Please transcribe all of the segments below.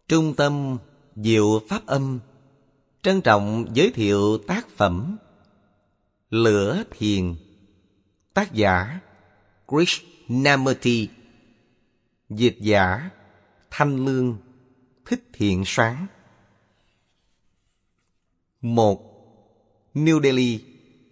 Trung tâm Diệu Pháp Âm trân trọng giới thiệu tác phẩm Lửa Thiền, tác giả Krishnamurti, dịch giả Thanh Lương, Thích Thiện Sáng. 1. New Delhi.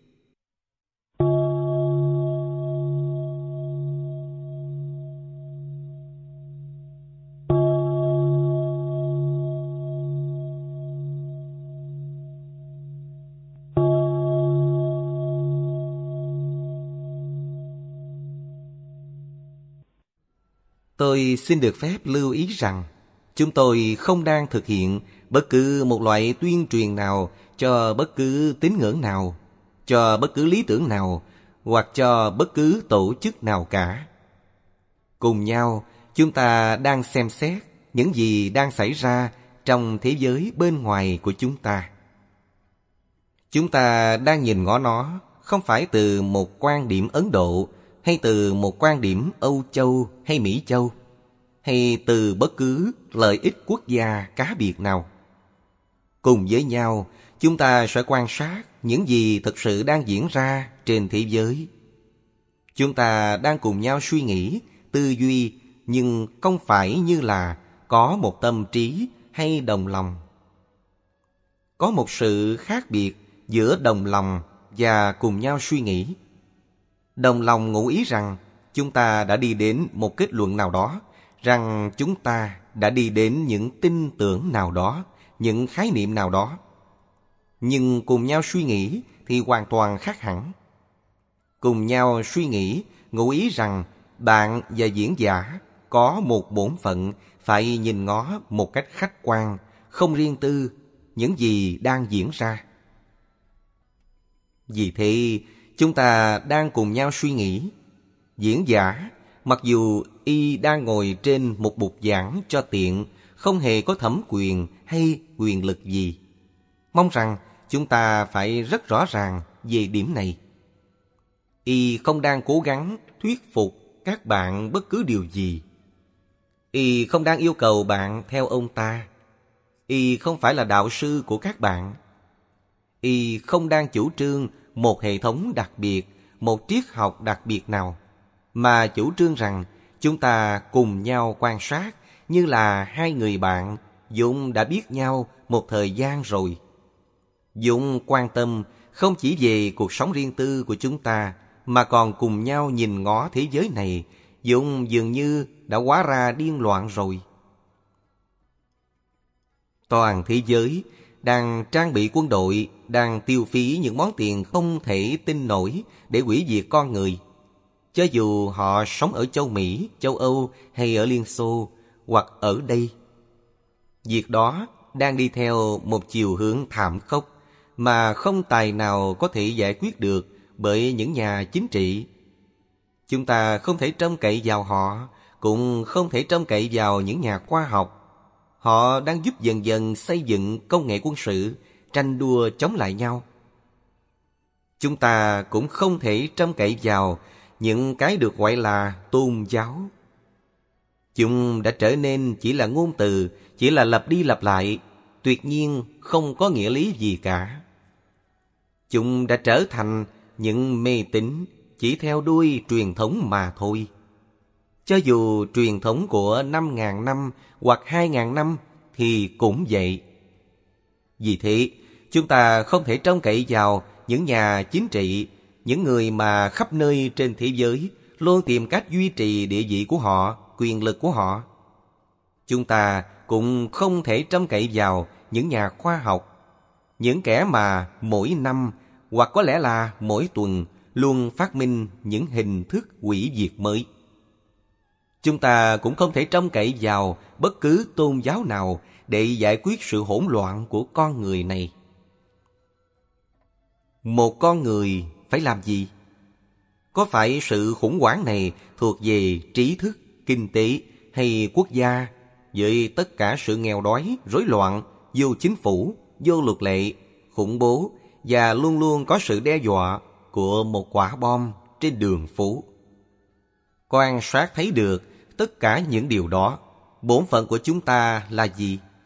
Tôi xin được phép lưu ý rằng chúng tôi không đang thực hiện bất cứ một loại tuyên truyền nào cho bất cứ tín ngưỡng nào, cho bất cứ lý tưởng nào hoặc cho bất cứ tổ chức nào cả. Cùng nhau, chúng ta đang xem xét những gì đang xảy ra trong thế giới bên ngoài của chúng ta. Chúng ta đang nhìn ngó nó không phải từ một quan điểm Ấn Độ, hay từ một quan điểm Âu Châu hay Mỹ Châu, hay từ bất cứ lợi ích quốc gia cá biệt nào. Cùng với nhau, chúng ta sẽ quan sát những gì thực sự đang diễn ra trên thế giới. Chúng ta đang cùng nhau suy nghĩ, tư duy, nhưng không phải như là có một tâm trí hay đồng lòng. Có một sự khác biệt giữa đồng lòng và cùng nhau suy nghĩ. Đồng lòng ngụ ý rằng chúng ta đã đi đến một kết luận nào đó, rằng chúng ta đã đi đến những tin tưởng nào đó, những khái niệm nào đó. Nhưng cùng nhau suy nghĩ thì hoàn toàn khác hẳn. Cùng nhau suy nghĩ ngụ ý rằng bạn và diễn giả có một bổn phận phải nhìn ngó một cách khách quan, không riêng tư, những gì đang diễn ra. Vì thế, chúng ta đang cùng nhau suy nghĩ. Diễn giả, mặc dù y đang ngồi trên một bục giảng cho tiện, không hề có thẩm quyền hay quyền lực gì. Mong rằng chúng ta phải rất rõ ràng về điểm này. Y không đang cố gắng thuyết phục các bạn bất cứ điều gì. Y không đang yêu cầu bạn theo ông ta. Y không phải là đạo sư của các bạn. Y không đang chủ trương một hệ thống đặc biệt, một triết học đặc biệt nào, mà chủ trương rằng chúng ta cùng nhau quan sát như là hai người bạn vốn đã biết nhau một thời gian rồi. Vốn quan tâm không chỉ về cuộc sống riêng tư của chúng ta, mà còn cùng nhau nhìn ngó thế giới này vốn dường như đã hóa ra điên loạn rồi. Toàn thế giới đang trang bị quân đội, đang tiêu phí những món tiền không thể tin nổi để hủy diệt con người. Cho dù họ sống ở châu Mỹ, châu Âu hay ở Liên Xô hoặc ở đây. Việc đó đang đi theo một chiều hướng thảm khốc mà không tài nào có thể giải quyết được bởi những nhà chính trị. Chúng ta không thể trông cậy vào họ, cũng không thể trông cậy vào những nhà khoa học. Họ đang giúp dần dần xây dựng công nghệ quân sự, tranh đua chống lại nhau. Chúng ta cũng không thể trông cậy vào những cái được gọi là tôn giáo. Chúng đã trở nên chỉ là ngôn từ, chỉ là lặp đi lặp lại, tuyệt nhiên không có nghĩa lý gì cả. Chúng đã trở thành những mê tín chỉ theo đuôi truyền thống mà thôi. Cho dù truyền thống của 5.000 năm hoặc 2.000 năm thì cũng vậy. Vì thế, chúng ta không thể trông cậy vào những nhà chính trị, những người mà khắp nơi trên thế giới luôn tìm cách duy trì địa vị của họ, quyền lực của họ. Chúng ta cũng không thể trông cậy vào những nhà khoa học, những kẻ mà mỗi năm hoặc có lẽ là mỗi tuần luôn phát minh những hình thức hủy diệt mới. Chúng ta cũng không thể trông cậy vào bất cứ tôn giáo nào để giải quyết sự hỗn loạn của con người này. Một con người phải làm gì? Có phải sự khủng hoảng này thuộc về trí thức, kinh tế hay quốc gia, với tất cả sự nghèo đói, rối loạn, vô chính phủ, vô luật lệ, khủng bố và luôn luôn có sự đe dọa của một quả bom trên đường phố? Quan sát thấy được tất cả những điều đó. Bổn phận của chúng ta là gì?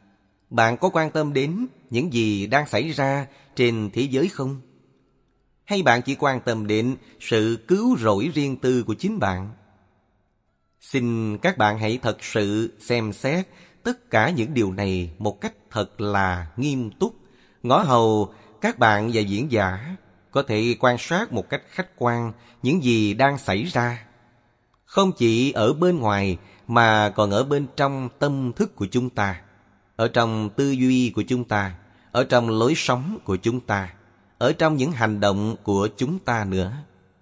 Bạn có quan tâm đến những gì đang xảy ra trên thế giới không? Hay bạn chỉ quan tâm đến sự cứu rỗi riêng tư của chính bạn? Xin các bạn hãy thật sự xem xét tất cả những điều này một cách thật là nghiêm túc. Ngõ hầu các bạn và diễn giả có thể quan sát một cách khách quan những gì đang xảy ra. Không chỉ ở bên ngoài mà còn ở bên trong tâm thức của chúng ta, ở trong tư duy của chúng ta, ở trong lối sống của chúng ta, ở trong những hành động của chúng ta nữa.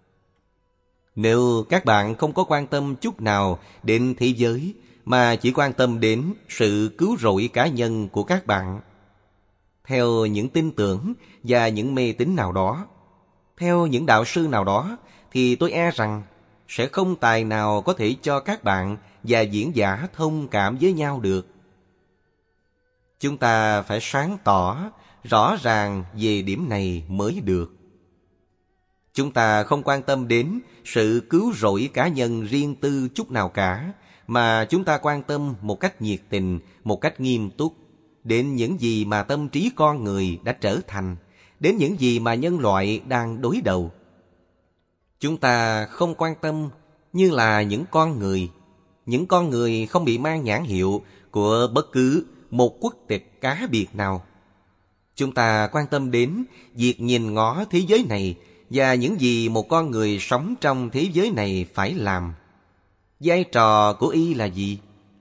Nếu các bạn không có quan tâm chút nào đến thế giới mà chỉ quan tâm đến sự cứu rỗi cá nhân của các bạn, theo những tin tưởng và những mê tín nào đó, theo những đạo sư nào đó, thì tôi e rằng sẽ không tài nào có thể cho các bạn và diễn giả thông cảm với nhau được. Chúng ta phải sáng tỏ, rõ ràng về điểm này mới được. Chúng ta không quan tâm đến sự cứu rỗi cá nhân riêng tư chút nào cả, mà chúng ta quan tâm một cách nhiệt tình, một cách nghiêm túc đến những gì mà tâm trí con người đã trở thành, đến những gì mà nhân loại đang đối đầu. Chúng ta không quan tâm như là những con người không bị mang nhãn hiệu của bất cứ một quốc tịch cá biệt nào. Chúng ta quan tâm đến việc nhìn ngó thế giới này và những gì một con người sống trong thế giới này phải làm. Vai trò của y là gì?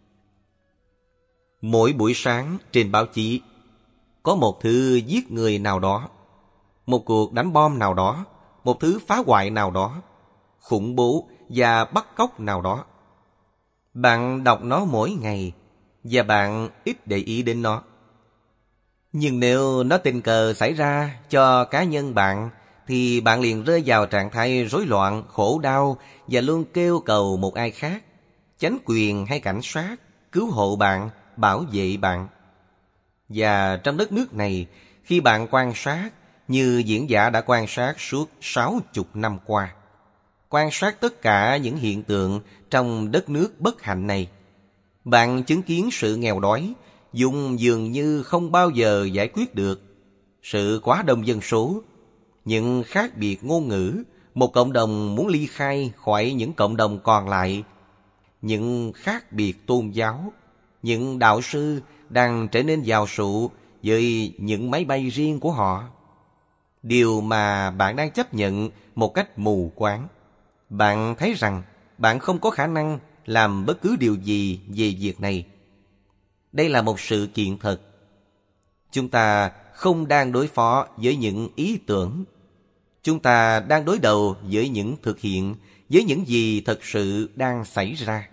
Mỗi buổi sáng trên báo chí có một thứ giết người nào đó, một cuộc đánh bom nào đó, một thứ phá hoại nào đó, khủng bố và bắt cóc nào đó. Bạn đọc nó mỗi ngày và bạn ít để ý đến nó. Nhưng nếu nó tình cờ xảy ra cho cá nhân bạn, thì bạn liền rơi vào trạng thái rối loạn, khổ đau và luôn kêu cầu một ai khác, chánh quyền hay cảnh sát, cứu hộ bạn, bảo vệ bạn. Và trong đất nước này, khi bạn quan sát như diễn giả đã quan sát suốt 60 năm qua, quan sát tất cả những hiện tượng trong đất nước bất hạnh này, bạn chứng kiến sự nghèo đói dùng dường như không bao giờ giải quyết được, sự quá đông dân số, những khác biệt ngôn ngữ, một cộng đồng muốn ly khai khỏi những cộng đồng còn lại, những khác biệt tôn giáo, những đạo sư đang trở nên giàu sụ với những máy bay riêng của họ. Điều mà bạn đang chấp nhận một cách mù quáng. Bạn thấy rằng bạn không có khả năng làm bất cứ điều gì về việc này. Đây là một sự kiện thật. Chúng ta không đang đối phó với những ý tưởng. Chúng ta đang đối đầu với những thực hiện, với những gì thật sự đang xảy ra.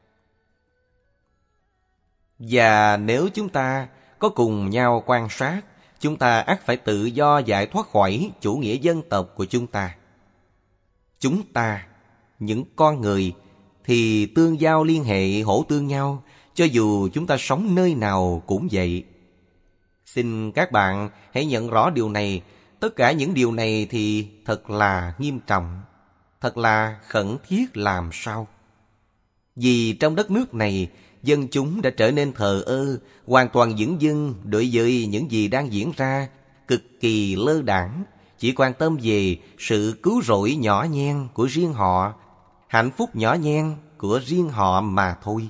Và nếu chúng ta có cùng nhau quan sát, chúng ta ắt phải tự do giải thoát khỏi chủ nghĩa dân tộc của chúng ta. Chúng ta, những con người, thì tương giao liên hệ hỗ tương nhau, cho dù chúng ta sống nơi nào cũng vậy. Xin các bạn hãy nhận rõ điều này. Tất cả những điều này thì thật là nghiêm trọng, thật là khẩn thiết làm sao. Vì trong đất nước này, dân chúng đã trở nên thờ ơ, hoàn toàn dửng dưng đối với những gì đang diễn ra, cực kỳ lơ đãng, chỉ quan tâm về sự cứu rỗi nhỏ nhen của riêng họ, hạnh phúc nhỏ nhen của riêng họ mà thôi.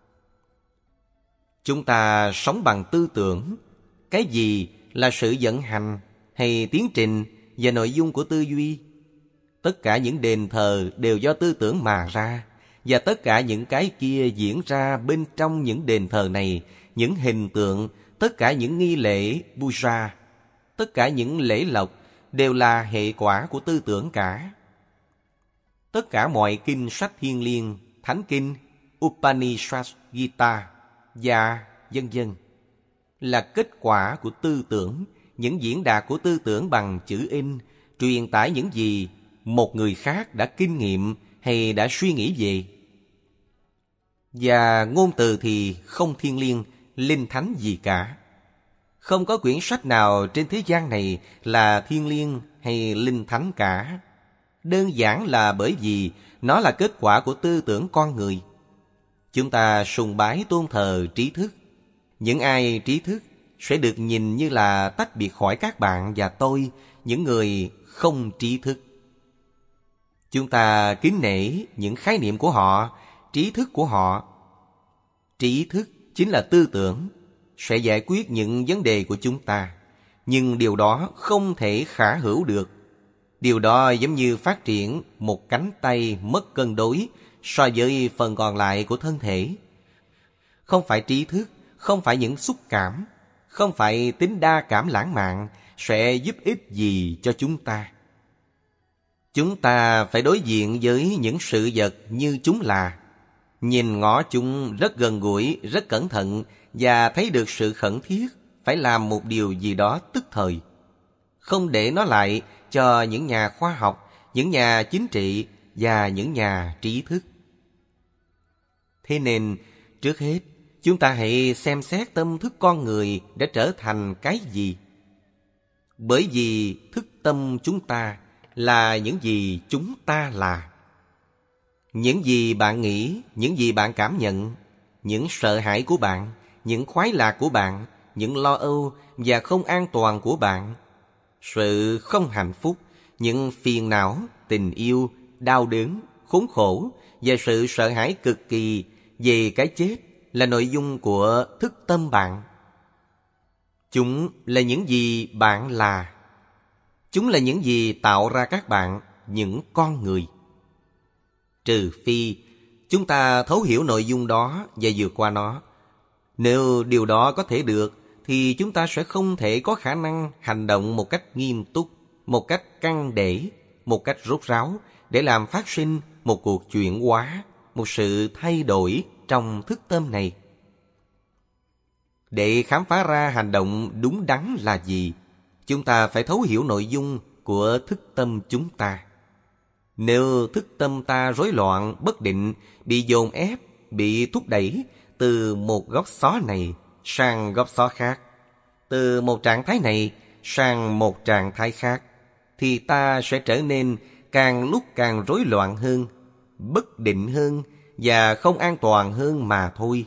Chúng ta sống bằng tư tưởng. Cái gì là sự vận hành hay tiến trình và nội dung của tư duy? Tất cả những đền thờ đều do tư tưởng mà ra, và tất cả những cái kia diễn ra bên trong những đền thờ này, những hình tượng, tất cả những nghi lễ puja, tất cả những lễ lộc đều là hệ quả của tư tưởng cả. Tất cả mọi kinh sách thiêng liêng, thánh kinh, Upanishad, Gita và vân vân là kết quả của tư tưởng, những diễn đạt của tư tưởng bằng chữ in, truyền tải những gì một người khác đã kinh nghiệm hay đã suy nghĩ về. Và ngôn từ thì không thiêng liêng, linh thánh gì cả. Không có quyển sách nào trên thế gian này là thiêng liêng hay linh thánh cả. Đơn giản là bởi vì nó là kết quả của tư tưởng con người. Chúng ta sùng bái tôn thờ trí thức. Những ai trí thức sẽ được nhìn như là tách biệt khỏi các bạn và tôi, những người không trí thức. Chúng ta kính nể những khái niệm của họ, trí thức của họ. Trí thức chính là tư tưởng, sẽ giải quyết những vấn đề của chúng ta. Nhưng điều đó không thể khả hữu được. Điều đó giống như phát triển một cánh tay mất cân đối so với phần còn lại của thân thể. Không phải trí thức, không phải những xúc cảm, không phải tính đa cảm lãng mạn sẽ giúp ích gì cho chúng ta. Chúng ta phải đối diện với những sự vật như chúng là, nhìn ngó chúng rất gần gũi, rất cẩn thận và thấy được sự khẩn thiết phải làm một điều gì đó tức thời. Không để nó lại cho những nhà khoa học, những nhà chính trị và những nhà trí thức. Thế nên, trước hết, chúng ta hãy xem xét tâm thức con người đã trở thành cái gì. Bởi vì thức tâm chúng ta là những gì chúng ta là. Những gì bạn nghĩ, những gì bạn cảm nhận, những sợ hãi của bạn, những khoái lạc của bạn, những lo âu và không an toàn của bạn, sự không hạnh phúc, những phiền não, tình yêu, đau đớn, khốn khổ và sự sợ hãi cực kỳ về cái chết là nội dung của thức tâm bạn. Chúng là những gì bạn là. Chúng là những gì tạo ra các bạn, những con người. Trừ phi chúng ta thấu hiểu nội dung đó và vượt qua nó. Nếu điều đó có thể được, thì chúng ta sẽ không thể có khả năng hành động một cách nghiêm túc, một cách căng để, một cách rốt ráo để làm phát sinh một cuộc chuyển hóa, một sự thay đổi trong thức tâm này. Để khám phá ra hành động đúng đắn là gì, chúng ta phải thấu hiểu nội dung của thức tâm chúng ta. Nếu thức tâm ta rối loạn, bất định, bị dồn ép, bị thúc đẩy từ một góc xó này sang góc xó khác, từ một trạng thái này sang một trạng thái khác, thì ta sẽ trở nên càng lúc càng rối loạn hơn, bất định hơn và không an toàn hơn mà thôi.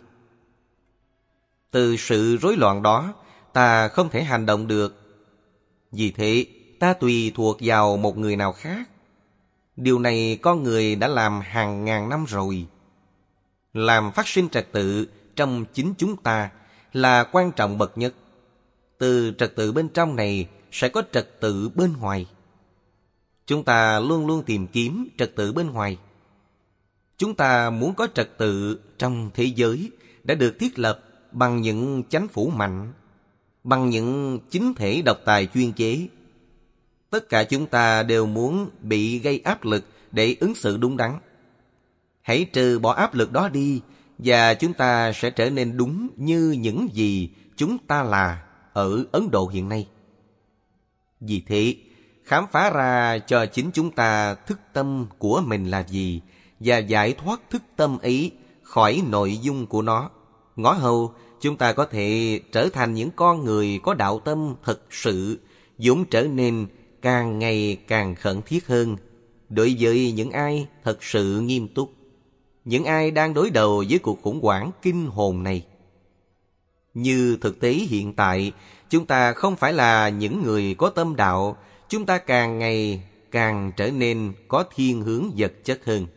Từ sự rối loạn đó, ta không thể hành động được. Vì thế, ta tùy thuộc vào một người nào khác. Điều này con người đã làm hàng ngàn năm rồi. Làm phát sinh trật tự trong chính chúng ta là quan trọng bậc nhất. Từ trật tự bên trong này sẽ có trật tự bên ngoài. Chúng ta luôn luôn tìm kiếm trật tự bên ngoài. Chúng ta muốn có trật tự trong thế giới đã được thiết lập bằng những chánh phủ mạnh, bằng những chính thể độc tài chuyên chế. Tất cả chúng ta đều muốn bị gây áp lực để ứng xử đúng đắn. Hãy trừ bỏ áp lực đó đi, và chúng ta sẽ trở nên đúng như những gì chúng ta là ở Ấn Độ hiện nay. Vì thế, khám phá ra cho chính chúng ta thức tâm của mình là gì, và giải thoát thức tâm ấy khỏi nội dung của nó. Ngõ hầu, chúng ta có thể trở thành những con người có đạo tâm thật sự, dũng trở nên càng ngày càng khẩn thiết hơn đối với những ai thật sự nghiêm túc, những ai đang đối đầu với cuộc khủng hoảng kinh hồn này. Như thực tế hiện tại, chúng ta không phải là những người có tâm đạo, chúng ta càng ngày càng trở nên có thiên hướng vật chất hơn.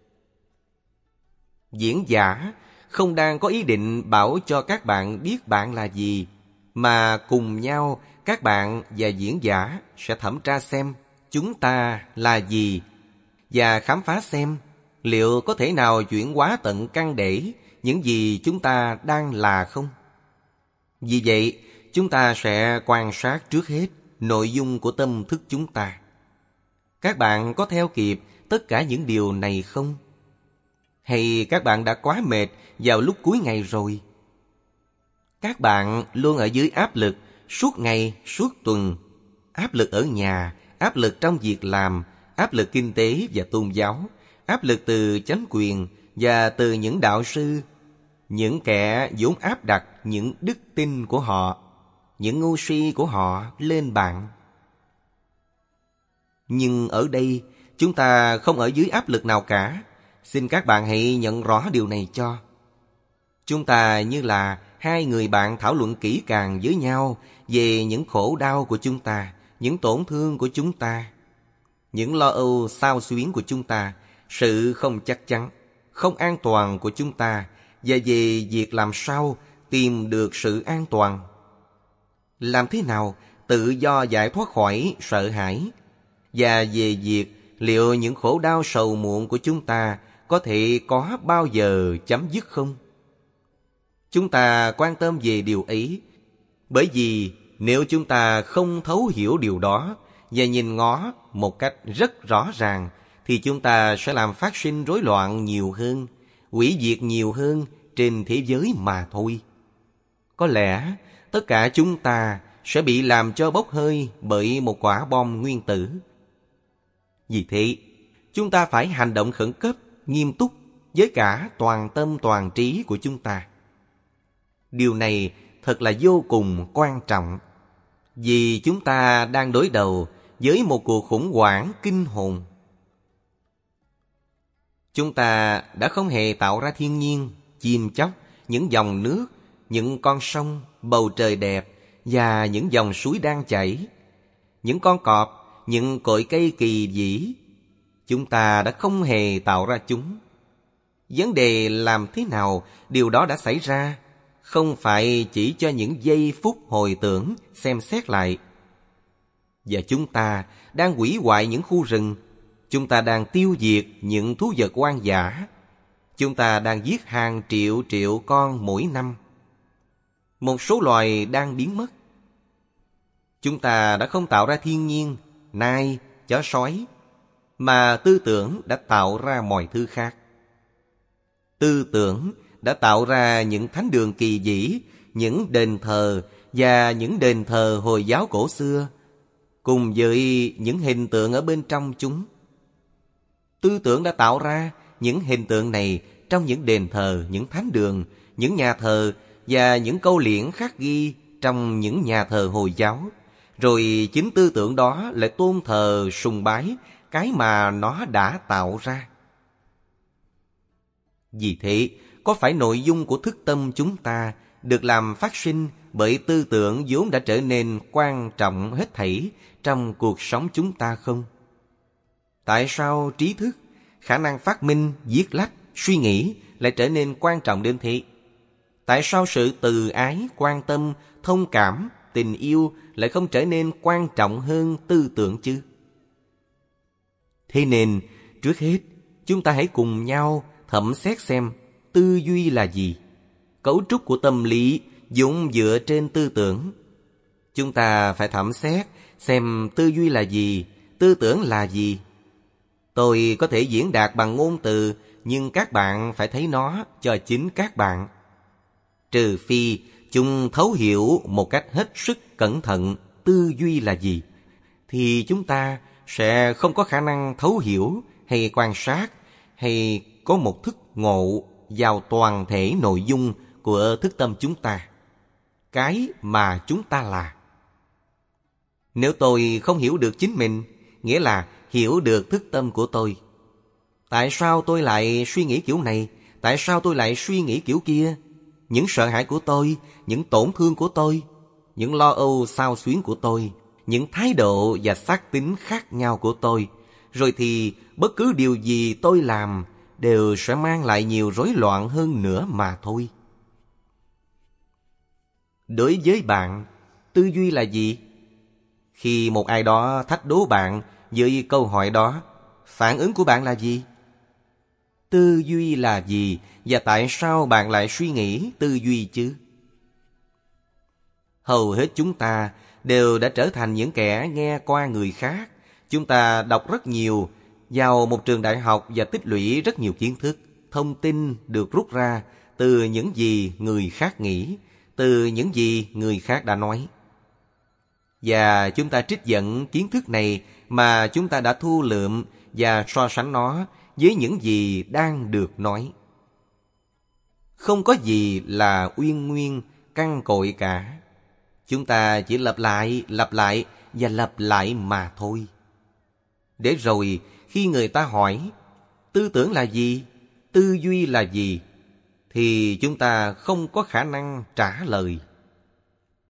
Diễn giả không đang có ý định bảo cho các bạn biết bạn là gì, mà cùng nhau các bạn và diễn giả sẽ thẩm tra xem chúng ta là gì và khám phá xem liệu có thể nào chuyển hóa tận căn để những gì chúng ta đang là không. Vì vậy, chúng ta sẽ quan sát trước hết nội dung của tâm thức chúng ta. Các bạn có theo kịp tất cả những điều này không? Hay các bạn đã quá mệt vào lúc cuối ngày rồi? Các bạn luôn ở dưới áp lực suốt ngày, suốt tuần. Áp lực ở nhà, áp lực trong việc làm, áp lực kinh tế và tôn giáo, áp lực từ chánh quyền và từ những đạo sư, những kẻ vốn áp đặt những đức tin của họ, những ngu si của họ lên bạn. Nhưng ở đây, chúng ta không ở dưới áp lực nào cả. Xin các bạn hãy nhận rõ điều này cho. Chúng ta như là hai người bạn thảo luận kỹ càng với nhau về những khổ đau của chúng ta, những tổn thương của chúng ta, những lo âu xao xuyến của chúng ta, sự không chắc chắn, không an toàn của chúng ta, và về việc làm sao tìm được sự an toàn. Làm thế nào tự do giải thoát khỏi sợ hãi, và về việc liệu những khổ đau sầu muộn của chúng ta có thể có bao giờ chấm dứt không? Chúng ta quan tâm về điều ấy, bởi vì nếu chúng ta không thấu hiểu điều đó và nhìn ngó một cách rất rõ ràng, thì chúng ta sẽ làm phát sinh rối loạn nhiều hơn, hủy diệt nhiều hơn trên thế giới mà thôi. Có lẽ tất cả chúng ta sẽ bị làm cho bốc hơi bởi một quả bom nguyên tử. Vì thế, chúng ta phải hành động khẩn cấp, nghiêm túc với cả toàn tâm toàn trí của chúng ta. Điều này thật là vô cùng quan trọng, vì chúng ta đang đối đầu với một cuộc khủng hoảng kinh hồn. Chúng ta đã không hề tạo ra thiên nhiên, chim chóc, những dòng nước, những con sông, bầu trời đẹp và những dòng suối đang chảy, những con cọp, những cội cây kỳ vĩ. Chúng ta đã không hề tạo ra chúng. Vấn đề làm thế nào điều đó đã xảy ra, không phải chỉ cho những giây phút hồi tưởng, xem xét lại. Và chúng ta đang hủy hoại những khu rừng, chúng ta đang tiêu diệt những thú vật hoang dã, chúng ta đang giết hàng triệu triệu con mỗi năm. Một số loài đang biến mất. Chúng ta đã không tạo ra thiên nhiên, nai, chó sói, mà tư tưởng đã tạo ra mọi thứ khác. Tư tưởng đã tạo ra những thánh đường kỳ vĩ, những đền thờ và những đền thờ Hồi giáo cổ xưa, cùng với những hình tượng ở bên trong chúng. Tư tưởng đã tạo ra những hình tượng này trong những đền thờ, những thánh đường, những nhà thờ và những câu liễn khắc ghi trong những nhà thờ Hồi giáo. Rồi chính tư tưởng đó lại tôn thờ sùng bái cái mà nó đã tạo ra. Vì thế, có phải nội dung của thức tâm chúng ta được làm phát sinh bởi tư tưởng vốn đã trở nên quan trọng hết thảy trong cuộc sống chúng ta không? Tại sao trí thức, khả năng phát minh, viết lách, suy nghĩ lại trở nên quan trọng đến thế? Tại sao sự từ ái, quan tâm, thông cảm, tình yêu lại không trở nên quan trọng hơn tư tưởng chứ? Thế nên, trước hết, chúng ta hãy cùng nhau thẩm xét xem tư duy là gì. Cấu trúc của tâm lý vốn dựa trên tư tưởng. Chúng ta phải thẩm xét xem tư duy là gì, tư tưởng là gì. Tôi có thể diễn đạt bằng ngôn từ, nhưng các bạn phải thấy nó cho chính các bạn. Trừ phi chúng thấu hiểu một cách hết sức cẩn thận tư duy là gì, thì chúng ta sẽ không có khả năng thấu hiểu hay quan sát hay có một thức ngộ vào toàn thể nội dung của thức tâm chúng ta, cái mà chúng ta là. Nếu tôi không hiểu được chính mình, nghĩa là hiểu được thức tâm của tôi. Tại sao tôi lại suy nghĩ kiểu này? Tại sao tôi lại suy nghĩ kiểu kia? Những sợ hãi của tôi, những tổn thương của tôi, những lo âu xao xuyến của tôi, những thái độ và xác tính khác nhau của tôi, rồi thì bất cứ điều gì tôi làm đều sẽ mang lại nhiều rối loạn hơn nữa mà thôi. Đối với bạn, tư duy là gì? Khi một ai đó thách đố bạn với câu hỏi đó, phản ứng của bạn là gì? Tư duy là gì và tại sao bạn lại suy nghĩ tư duy chứ? Hầu hết chúng ta đều đã trở thành những kẻ nghe qua người khác. Chúng ta đọc rất nhiều, vào một trường đại học và tích lũy rất nhiều kiến thức, thông tin được rút ra từ những gì người khác nghĩ, từ những gì người khác đã nói. Và chúng ta trích dẫn kiến thức này mà chúng ta đã thu lượm và so sánh nó với những gì đang được nói. Không có gì là uyên nguyên, căn cội cả. Chúng ta chỉ lặp lại và lặp lại mà thôi. Để rồi khi người ta hỏi tư tưởng là gì, tư duy là gì, thì chúng ta không có khả năng trả lời.